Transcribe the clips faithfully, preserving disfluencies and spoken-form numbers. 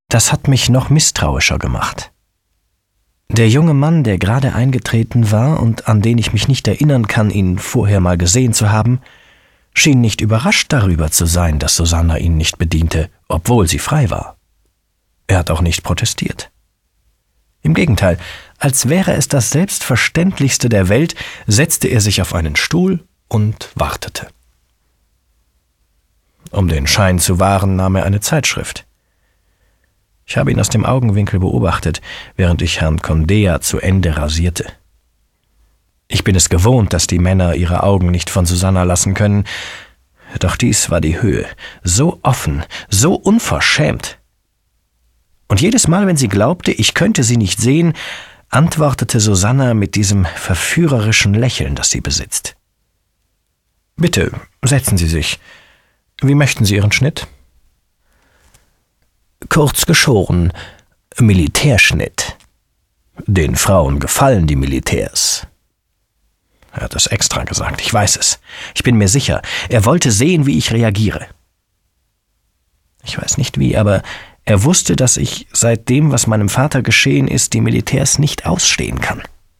Das hat mich noch misstrauischer gemacht. Der junge Mann, der gerade eingetreten war und an den ich mich nicht erinnern kann, ihn vorher mal gesehen zu haben, schien nicht überrascht darüber zu sein, dass Susanna ihn nicht bediente, obwohl sie frei war. Er hat auch nicht protestiert. Im Gegenteil, als wäre es das Selbstverständlichste der Welt, setzte er sich auf einen Stuhl und wartete. Um den Schein zu wahren, nahm er eine Zeitschrift. Ich habe ihn aus dem Augenwinkel beobachtet, während ich Herrn Condea zu Ende rasierte. Ich bin es gewohnt, dass die Männer ihre Augen nicht von Susanna lassen können, doch dies war die Höhe, so offen, so unverschämt. Und jedes Mal, wenn sie glaubte, ich könnte sie nicht sehen, antwortete Susanna mit diesem verführerischen Lächeln, das sie besitzt. »Bitte, setzen Sie sich. Wie möchten Sie Ihren Schnitt?« »Kurz geschoren, Militärschnitt. Den Frauen gefallen die Militärs.« Er hat es extra gesagt, ich weiß es. Ich bin mir sicher, er wollte sehen, wie ich reagiere. Ich weiß nicht wie, aber er wusste, dass ich seit dem, was meinem Vater geschehen ist, die Militärs nicht ausstehen kann.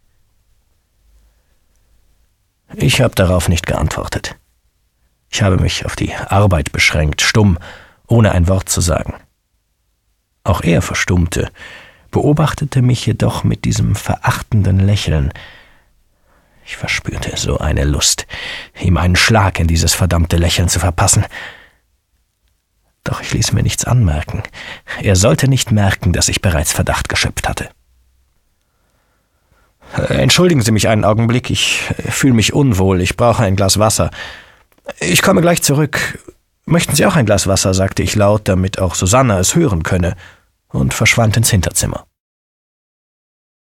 Ich habe darauf nicht geantwortet. Ich habe mich auf die Arbeit beschränkt, stumm, ohne ein Wort zu sagen. Auch er verstummte, beobachtete mich jedoch mit diesem verachtenden Lächeln. Ich verspürte so eine Lust, ihm einen Schlag in dieses verdammte Lächeln zu verpassen. Doch ich ließ mir nichts anmerken. Er sollte nicht merken, dass ich bereits Verdacht geschöpft hatte. »Entschuldigen Sie mich einen Augenblick, ich fühle mich unwohl, ich brauche ein Glas Wasser. Ich komme gleich zurück. Möchten Sie auch ein Glas Wasser?« sagte ich laut, damit auch Susanna es hören könne, und verschwand ins Hinterzimmer.